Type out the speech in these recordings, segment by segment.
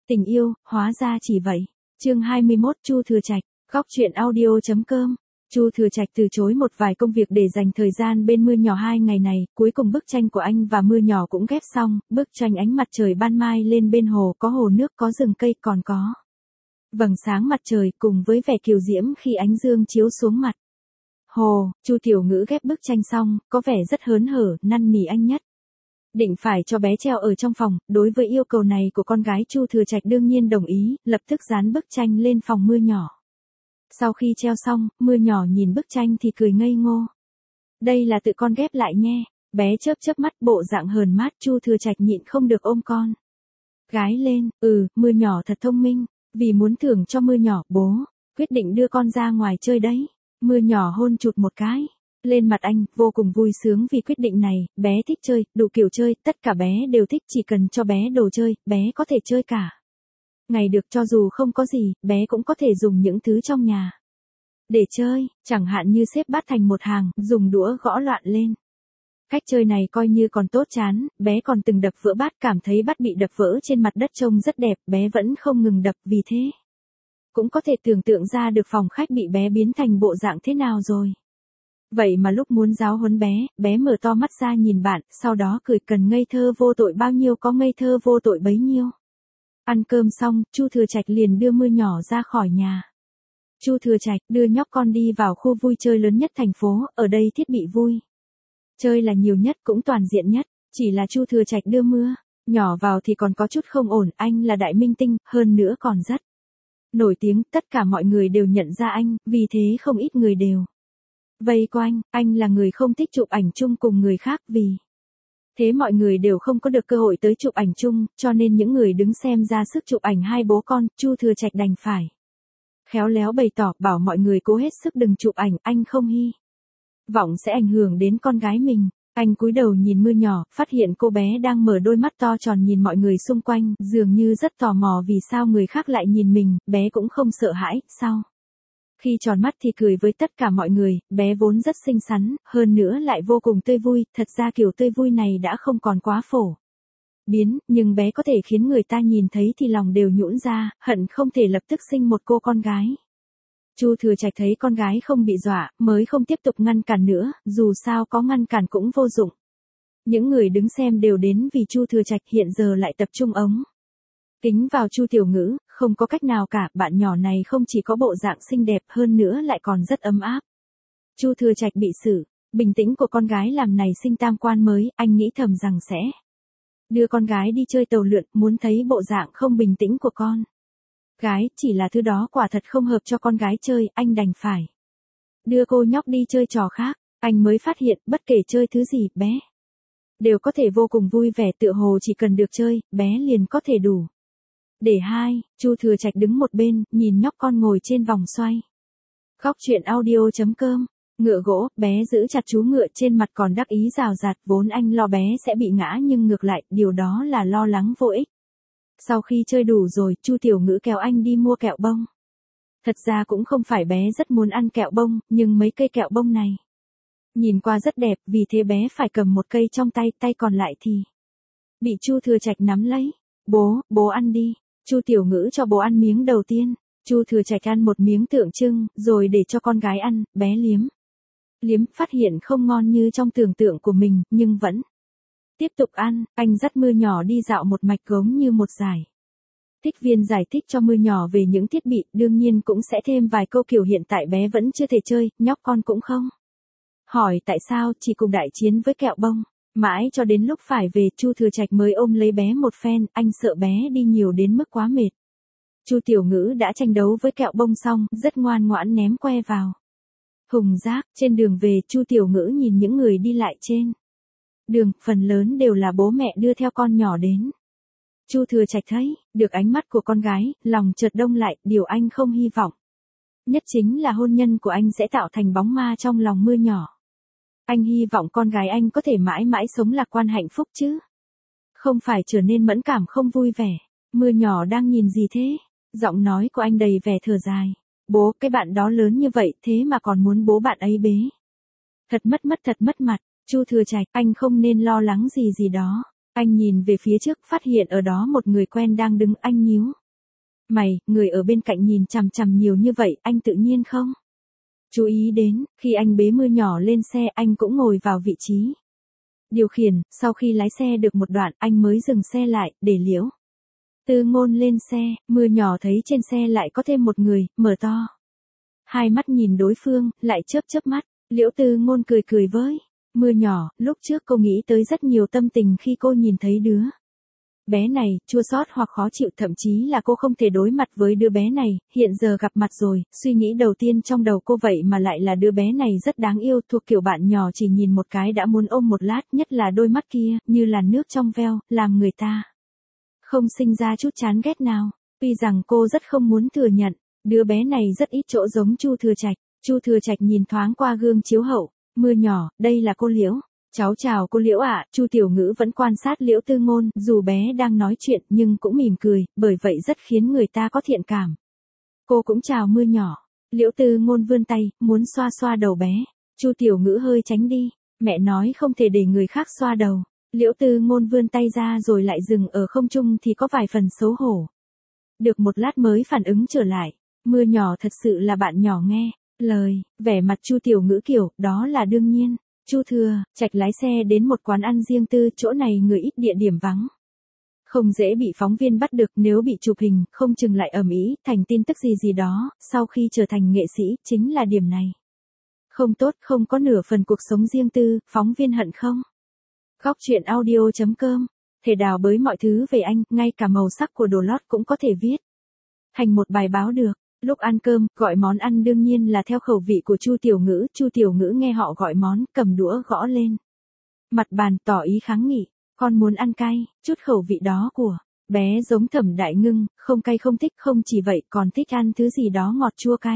Tình yêu, hóa ra chỉ vậy. Chương 21 Chu Thừa Trạch, góc truyện audio.com. Chu Thừa Trạch từ chối một vài công việc để dành thời gian bên Mưa Nhỏ 2 ngày này, cuối cùng bức tranh của anh và Mưa Nhỏ cũng ghép xong, bức tranh ánh mặt trời ban mai lên bên hồ, có hồ nước, có rừng cây, còn có vầng sáng mặt trời cùng với vẻ kiều diễm khi ánh dương chiếu xuống mặt hồ. Chu Tiểu Ngữ ghép bức tranh xong, có vẻ rất hớn hở, năn nỉ anh Nhất định phải cho bé treo ở trong phòng. Đối với yêu cầu này của con gái, Chu Thừa Trạch đương nhiên đồng ý, lập tức dán bức tranh lên phòng Mưa Nhỏ. Sau khi treo xong, Mưa Nhỏ nhìn bức tranh thì cười ngây ngô. Đây là tự con ghép lại nghe. Bé chớp chớp mắt, bộ dạng hờn mát. Chu Thừa Trạch nhịn không được ôm con gái lên. Mưa Nhỏ thật thông minh. Vì muốn thưởng cho Mưa Nhỏ, bố quyết định đưa con ra ngoài chơi đấy. Mưa Nhỏ hôn chụt một cái lên mặt anh, vô cùng vui sướng vì quyết định này. Bé thích chơi, đủ kiểu chơi, tất cả bé đều thích, chỉ cần cho bé đồ chơi, bé có thể chơi cả ngày được. Cho dù không có gì, bé cũng có thể dùng những thứ trong nhà để chơi, chẳng hạn như xếp bát thành một hàng, dùng đũa gõ loạn lên. Cách chơi này coi như còn tốt chán, bé còn từng đập vỡ bát, cảm thấy bát bị đập vỡ trên mặt đất trông rất đẹp, bé vẫn không ngừng đập, vì thế cũng có thể tưởng tượng ra được phòng khách bị bé biến thành bộ dạng thế nào rồi. Vậy mà lúc muốn giáo huấn bé, bé mở to mắt ra nhìn bạn, sau đó cười, cần ngây thơ vô tội bao nhiêu có ngây thơ vô tội bấy nhiêu. Ăn cơm xong, Chu Thừa Trạch liền đưa Mưa Nhỏ ra khỏi nhà. Chu Thừa Trạch đưa nhóc con đi vào khu vui chơi lớn nhất thành phố, ở đây thiết bị vui chơi là nhiều nhất, cũng toàn diện nhất. Chỉ là Chu Thừa Trạch đưa Mưa Nhỏ vào thì còn có chút không ổn, anh là đại minh tinh, hơn nữa còn rất nổi tiếng, tất cả mọi người đều nhận ra anh, vì thế không ít người đều vây quanh. Anh là người không thích chụp ảnh chung cùng người khác, vì thế mọi người đều không có được cơ hội tới chụp ảnh chung, cho nên những người đứng xem ra sức chụp ảnh hai bố con. Chu Thừa Trạch đành phải khéo léo bày tỏ, bảo mọi người cố hết sức đừng chụp ảnh, anh không hy vọng sẽ ảnh hưởng đến con gái mình. Anh cúi đầu nhìn Mưa Nhỏ, phát hiện cô bé đang mở đôi mắt to tròn nhìn mọi người xung quanh, dường như rất tò mò vì sao người khác lại nhìn mình. Bé cũng không sợ hãi, sau khi tròn mắt thì cười với tất cả mọi người. Bé vốn rất xinh xắn, hơn nữa lại vô cùng tươi vui, thật ra kiểu tươi vui này đã không còn quá phổ biến, nhưng bé có thể khiến người ta nhìn thấy thì lòng đều nhũn ra, hận không thể lập tức sinh một cô con gái. Chu Thừa Trạch thấy con gái không bị dọa, mới không tiếp tục ngăn cản nữa, dù sao có ngăn cản cũng vô dụng. Những người đứng xem đều đến vì Chu Thừa Trạch, hiện giờ lại tập trung ống kính vào Chu Tiểu Ngữ, không có cách nào cả, bạn nhỏ này không chỉ có bộ dạng xinh đẹp, hơn nữa lại còn rất ấm áp. Chu Thừa Trạch bị sự bình tĩnh của con gái làm nảy sinh tam quan mới, anh nghĩ thầm rằng sẽ đưa con gái đi chơi tàu lượn, muốn thấy bộ dạng không bình tĩnh của con gái, chỉ là thứ đó quả thật không hợp cho con gái chơi, anh đành phải đưa cô nhóc đi chơi trò khác. Anh mới phát hiện, bất kể chơi thứ gì, bé đều có thể vô cùng vui vẻ, tựa hồ chỉ cần được chơi, bé liền có thể đủ để hai. Chu Thừa Trạch đứng một bên, nhìn nhóc con ngồi trên vòng xoay. Góc truyện audio.com. Ngựa gỗ, bé giữ chặt chú ngựa, trên mặt còn đắc ý rào rạt, vốn anh lo bé sẽ bị ngã nhưng ngược lại, điều đó là lo lắng vô ích. Sau khi chơi đủ rồi, Chu Tiểu Ngữ kéo anh đi mua kẹo bông. Thật ra cũng không phải bé rất muốn ăn kẹo bông, nhưng mấy cây kẹo bông này nhìn qua rất đẹp, vì thế bé phải cầm một cây trong tay, tay còn lại thì bị Chu Thừa Trạch nắm lấy. Bố ăn đi. Chu Tiểu Ngữ cho bố ăn miếng đầu tiên. Chu Thừa Trạch ăn một miếng tượng trưng, rồi để cho con gái ăn. Bé liếm, phát hiện không ngon như trong tưởng tượng của mình, nhưng vẫn tiếp tục ăn. Anh dắt Mưa Nhỏ đi dạo một mạch giống như một giải thích viên giải thích cho Mưa Nhỏ về những thiết bị, đương nhiên cũng sẽ thêm vài câu kiểu hiện tại bé vẫn chưa thể chơi, nhóc con cũng không hỏi tại sao, chỉ cùng đại chiến với kẹo bông. Mãi cho đến lúc phải về, Chu Thừa Trạch mới ôm lấy bé một phen, anh sợ bé đi nhiều đến mức quá mệt. Chu Tiểu Ngữ đã tranh đấu với kẹo bông xong, rất ngoan ngoãn ném que vào thùng rác. Trên đường về, Chu Tiểu Ngữ nhìn những người đi lại trên đường, phần lớn đều là bố mẹ đưa theo con nhỏ đến. Chu Thừa Trạch thấy được ánh mắt của con gái, lòng chợt đông lại, điều anh không hy vọng nhất chính là hôn nhân của anh sẽ tạo thành bóng ma trong lòng Mưa Nhỏ. Anh hy vọng con gái anh có thể mãi mãi sống lạc quan hạnh phúc chứ không phải trở nên mẫn cảm không vui vẻ. Mưa Nhỏ đang nhìn gì thế? Giọng nói của anh đầy vẻ thở dài. Bố, cái bạn đó lớn như vậy thế mà còn muốn bố bạn ấy bế. Thật mất mặt. Chu Thừa Trạch, anh không nên lo lắng gì đó. Anh nhìn về phía trước, phát hiện ở đó một người quen đang đứng, anh nhíu Mày, người ở bên cạnh nhìn chằm chằm nhiều như vậy, anh tự nhiên không? Chú ý đến, khi anh bế Mưa Nhỏ lên xe anh cũng ngồi vào vị trí điều khiển, sau khi lái xe được một đoạn anh mới dừng xe lại, để Liễu Tư Ngôn lên xe, Mưa Nhỏ thấy trên xe lại có thêm một người, mở to hai mắt nhìn đối phương, lại chớp chớp mắt, Liễu Tư Ngôn cười cười với Mưa Nhỏ, lúc trước cô nghĩ tới rất nhiều tâm tình khi cô nhìn thấy đứa bé này, chua xót hoặc khó chịu, thậm chí là cô không thể đối mặt với đứa bé này, hiện giờ gặp mặt rồi, suy nghĩ đầu tiên trong đầu cô vậy mà lại là đứa bé này rất đáng yêu, thuộc kiểu bạn nhỏ chỉ nhìn một cái đã muốn ôm một lát, nhất là đôi mắt kia, như là nước trong veo, làm người ta không sinh ra chút chán ghét nào. Tuy rằng cô rất không muốn thừa nhận, đứa bé này rất ít chỗ giống Chu Thừa Trạch. Chu Thừa Trạch nhìn thoáng qua gương chiếu hậu, Mưa Nhỏ, đây là cô Liễu. Cháu chào cô Liễu ạ. Chu Tiểu Ngữ vẫn quan sát Liễu Tư Ngôn, dù bé đang nói chuyện nhưng cũng mỉm cười, bởi vậy rất khiến người ta có thiện cảm. Cô cũng chào Mưa Nhỏ. Liễu Tư Ngôn vươn tay, muốn xoa xoa đầu bé. Chu Tiểu Ngữ hơi tránh đi, mẹ nói không thể để người khác xoa đầu. Liễu Tư Ngôn vươn tay ra rồi lại dừng ở không trung thì có vài phần xấu hổ. Được một lát mới phản ứng trở lại, Mưa Nhỏ thật sự là bạn nhỏ nghe lời, vẻ mặt Chu Tiểu Ngữ kiểu, đó là đương nhiên. Chu Thừa Trạch lái xe đến một quán ăn riêng tư, chỗ này người ít, địa điểm vắng. Không dễ bị phóng viên bắt được, nếu bị chụp hình, không chừng lại ầm ĩ thành tin tức gì đó, sau khi trở thành nghệ sĩ, chính là điểm này. Không tốt, không có nửa phần cuộc sống riêng tư, phóng viên hận không? Góc truyện audio.com, thể đào bới mọi thứ về anh, ngay cả màu sắc của đồ lót cũng có thể viết thành một bài báo được. Lúc ăn cơm, gọi món ăn đương nhiên là theo khẩu vị của Chu Tiểu Ngữ. Chu Tiểu Ngữ nghe họ gọi món, cầm đũa gõ lên mặt bàn, tỏ ý kháng nghị. Con muốn ăn cay, chút khẩu vị đó của bé giống Thẩm Đại Ngưng, không cay không thích, không chỉ vậy còn thích ăn thứ gì đó ngọt chua cay.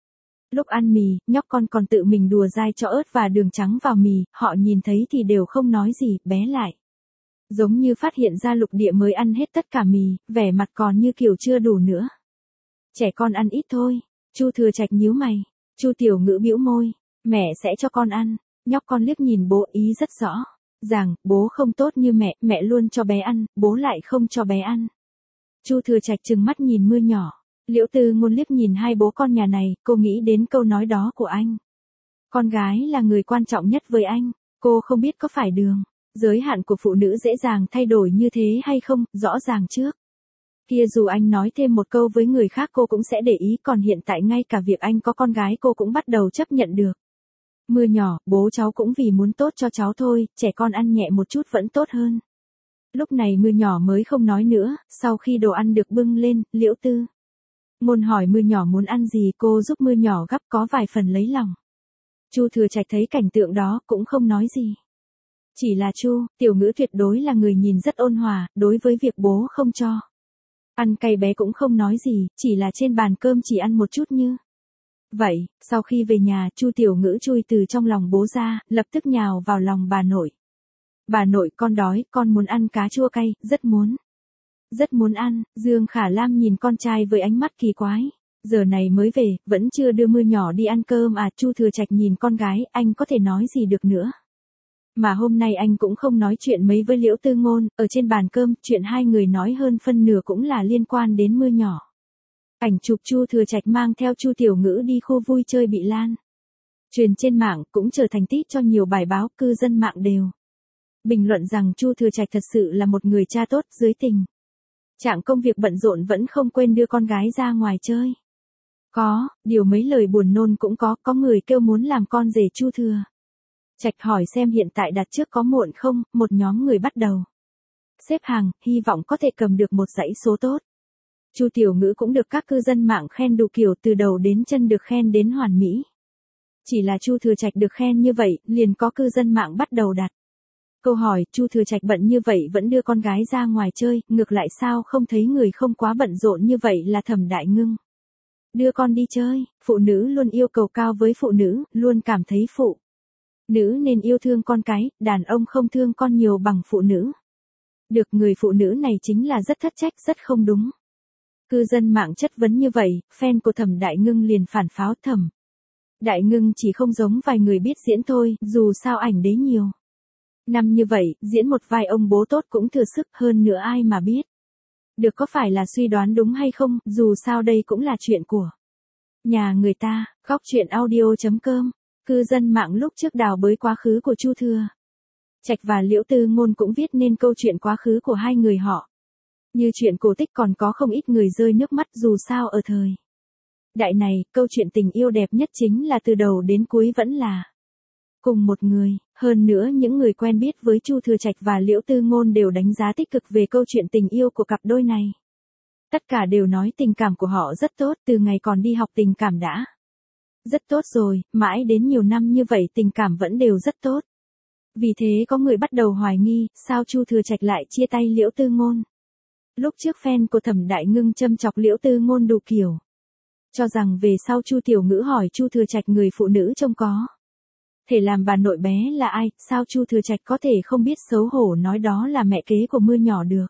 Lúc ăn mì, nhóc con còn tự mình đùa dai cho ớt và đường trắng vào mì, họ nhìn thấy thì đều không nói gì, bé lại giống như phát hiện ra lục địa mới ăn hết tất cả mì, vẻ mặt còn như kiểu chưa đủ nữa. Trẻ con ăn ít thôi. Chu Thừa Trạch nhíu mày. Chu Tiểu Ngữ bĩu môi, mẹ sẽ cho con ăn. Nhóc con liếc nhìn bố, ý rất rõ rằng bố không tốt như mẹ luôn cho bé ăn, bố lại không cho bé ăn. Chu Thừa Trạch trừng mắt nhìn Mưa Nhỏ. Liễu Tư Ngôn liếc nhìn hai bố con nhà này, cô nghĩ đến câu nói đó của anh. Con gái là người quan trọng nhất với anh, cô không biết có phải đường giới hạn của phụ nữ dễ dàng thay đổi như thế hay không, rõ ràng trước kia dù anh nói thêm một câu với người khác cô cũng sẽ để ý, còn hiện tại ngay cả việc anh có con gái cô cũng bắt đầu chấp nhận được. Mưa Nhỏ, bố cháu cũng vì muốn tốt cho cháu thôi, trẻ con ăn nhẹ một chút vẫn tốt hơn. Lúc này Mưa Nhỏ mới không nói nữa, sau khi đồ ăn được bưng lên, Liễu Tư Ngôn hỏi Mưa Nhỏ muốn ăn gì, cô giúp Mưa Nhỏ gắp, có vài phần lấy lòng. Chu Thừa Trạch thấy cảnh tượng đó cũng không nói gì. Chỉ là Chu Tiểu Ngữ tuyệt đối là người nhìn rất ôn hòa, đối với việc bố không cho ăn cay bé cũng không nói gì, chỉ là trên bàn cơm chỉ ăn một chút như vậy. Sau khi về nhà, Chu Tiểu Ngữ chui từ trong lòng bố ra, lập tức nhào vào lòng bà nội. Bà nội, con đói, con muốn ăn cá chua cay, rất muốn ăn. Dương Khả Lam nhìn con trai với ánh mắt kỳ quái. Giờ này mới về, vẫn chưa đưa Mưa Nhỏ đi ăn cơm à? Chu Thừa Trạch nhìn con gái, anh có thể nói gì được nữa. Mà hôm nay anh cũng không nói chuyện mấy với Liễu Tư Ngôn, ở trên bàn cơm, chuyện hai người nói hơn phân nửa cũng là liên quan đến Mưa Nhỏ. Ảnh chụp Chu Thừa Trạch mang theo Chu Tiểu Ngữ đi khu vui chơi bị lan truyền trên mạng, cũng trở thành tít cho nhiều bài báo, cư dân mạng đều bình luận rằng Chu Thừa Trạch thật sự là một người cha tốt, dưới tình trạng công việc bận rộn vẫn không quên đưa con gái ra ngoài chơi. Có điều mấy lời buồn nôn cũng có người kêu muốn làm con rể Chu Thừa Trạch, hỏi xem hiện tại đặt trước có muộn không. Một nhóm người bắt đầu xếp hàng, hy vọng có thể cầm được một dãy số tốt. Chu Tiểu Ngữ cũng được các cư dân mạng khen đủ kiểu, từ đầu đến chân được khen đến hoàn mỹ. Chỉ là Chu Thừa Trạch được khen như vậy, liền có cư dân mạng bắt đầu đặt câu hỏi, Chu Thừa Trạch bận như vậy vẫn đưa con gái ra ngoài chơi, ngược lại sao không thấy người không quá bận rộn như vậy là Thẩm Đại Ngưng. Đưa con đi chơi, phụ nữ luôn yêu cầu cao với phụ nữ, luôn cảm thấy phụ nữ nên yêu thương con cái, đàn ông không thương con nhiều bằng phụ nữ. Được, người phụ nữ này chính là rất thất trách, rất không đúng. Cư dân mạng chất vấn như vậy, fan của Thẩm Đại Ngưng liền phản pháo. Thẩm Đại Ngưng chỉ không giống vài người biết diễn thôi, dù sao ảnh đế nhiều năm như vậy, diễn một vai ông bố tốt cũng thừa sức, hơn nữa ai mà biết Được có phải là suy đoán đúng hay không, dù sao đây cũng là chuyện của nhà người ta, góc chuyện audio.com. Cư dân mạng lúc trước đào bới quá khứ của Chu Thừa Trạch và Liễu Tư Ngôn cũng viết nên câu chuyện quá khứ của hai người họ. Như chuyện cổ tích còn có không ít người rơi nước mắt dù sao ở thời đại này, câu chuyện tình yêu đẹp nhất chính là từ đầu đến cuối vẫn là cùng một người. Hơn nữa những người quen biết với Chu Thừa Trạch và Liễu Tư Ngôn đều đánh giá tích cực về câu chuyện tình yêu của cặp đôi này. Tất cả đều nói tình cảm của họ rất tốt, từ ngày còn đi học tình cảm đã rất tốt rồi, mãi đến nhiều năm như vậy tình cảm vẫn đều rất tốt. Vì thế có người bắt đầu hoài nghi, sao Chu Thừa Trạch lại chia tay Liễu Tư Ngôn. Lúc trước fan của Thẩm Đại Ngưng châm chọc Liễu Tư Ngôn đủ kiểu, cho rằng về sau Chu Tiểu Ngữ hỏi Chu Thừa Trạch người phụ nữ trông có thể làm bà nội bé là ai, sao Chu Thừa Trạch có thể không biết xấu hổ nói đó là mẹ kế của Mưa Nhỏ được.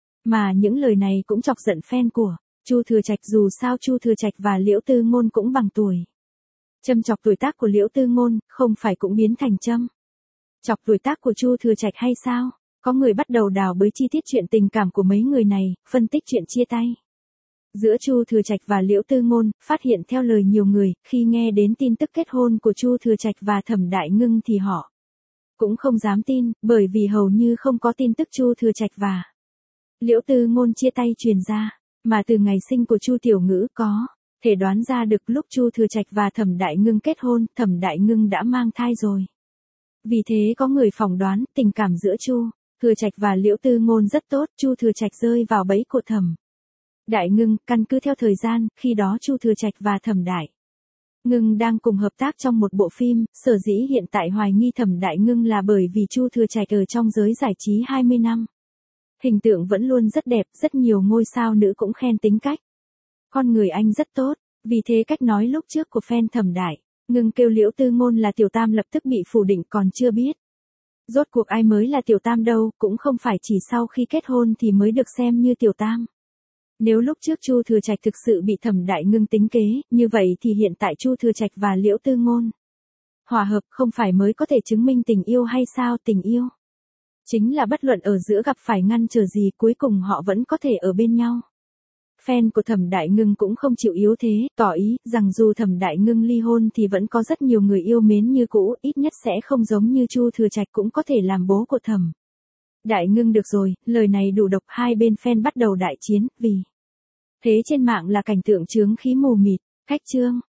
Mà những lời này cũng chọc giận fan của Chu Thừa Trạch, dù sao Chu Thừa Trạch và Liễu Tư Ngôn cũng bằng tuổi. Châm chọc tuổi tác của Liễu Tư Ngôn, không phải cũng biến thành châm chọc tuổi tác của Chu Thừa Trạch hay sao? Có người bắt đầu đào bới chi tiết chuyện tình cảm của mấy người này, phân tích chuyện chia tay giữa Chu Thừa Trạch và Liễu Tư Ngôn, phát hiện theo lời nhiều người, khi nghe đến tin tức kết hôn của Chu Thừa Trạch và Thẩm Đại Ngưng thì họ cũng không dám tin, bởi vì hầu như không có tin tức Chu Thừa Trạch và Liễu Tư Ngôn chia tay truyền ra, mà từ ngày sinh của Chu Tiểu Ngữ có thể đoán ra được lúc Chu Thừa Trạch và Thẩm Đại Ngưng kết hôn, Thẩm Đại Ngưng đã mang thai rồi. Vì thế có người phỏng đoán tình cảm giữa Chu Thừa Trạch và Liễu Tư Ngôn rất tốt, Chu Thừa Trạch rơi vào bẫy của Thẩm Đại Ngưng. Căn cứ theo thời gian, khi đó Chu Thừa Trạch và Thẩm Đại Ngưng đang cùng hợp tác trong một bộ phim, sở dĩ hiện tại hoài nghi Thẩm Đại Ngưng là bởi vì Chu Thừa Trạch ở trong giới giải trí 20 năm. Hình tượng vẫn luôn rất đẹp, rất nhiều ngôi sao nữ cũng khen tính cách con người anh rất tốt, vì thế cách nói lúc trước của fan Thẩm Đại Ngưng kêu Liễu Tư Ngôn là tiểu tam lập tức bị phủ định, còn chưa biết rốt cuộc ai mới là tiểu tam đâu, cũng không phải chỉ sau khi kết hôn thì mới được xem như tiểu tam. Nếu lúc trước Chu Thừa Trạch thực sự bị Thẩm Đại Ngưng tính kế, như vậy thì hiện tại Chu Thừa Trạch và Liễu Tư Ngôn hòa hợp không phải mới có thể chứng minh tình yêu hay sao? Tình yêu chính là bất luận ở giữa gặp phải ngăn trở gì, cuối cùng họ vẫn có thể ở bên nhau. Fan của Thẩm Đại Ngưng cũng không chịu yếu thế, tỏ ý rằng dù Thẩm Đại Ngưng ly hôn thì vẫn có rất nhiều người yêu mến như cũ, ít nhất sẽ không giống như Chu Thừa Trạch cũng có thể làm bố của Thẩm Đại Ngưng được rồi. Lời này đủ độc, hai bên fan bắt đầu đại chiến, vì thế trên mạng là cảnh tượng chướng khí mù mịt. Khách chương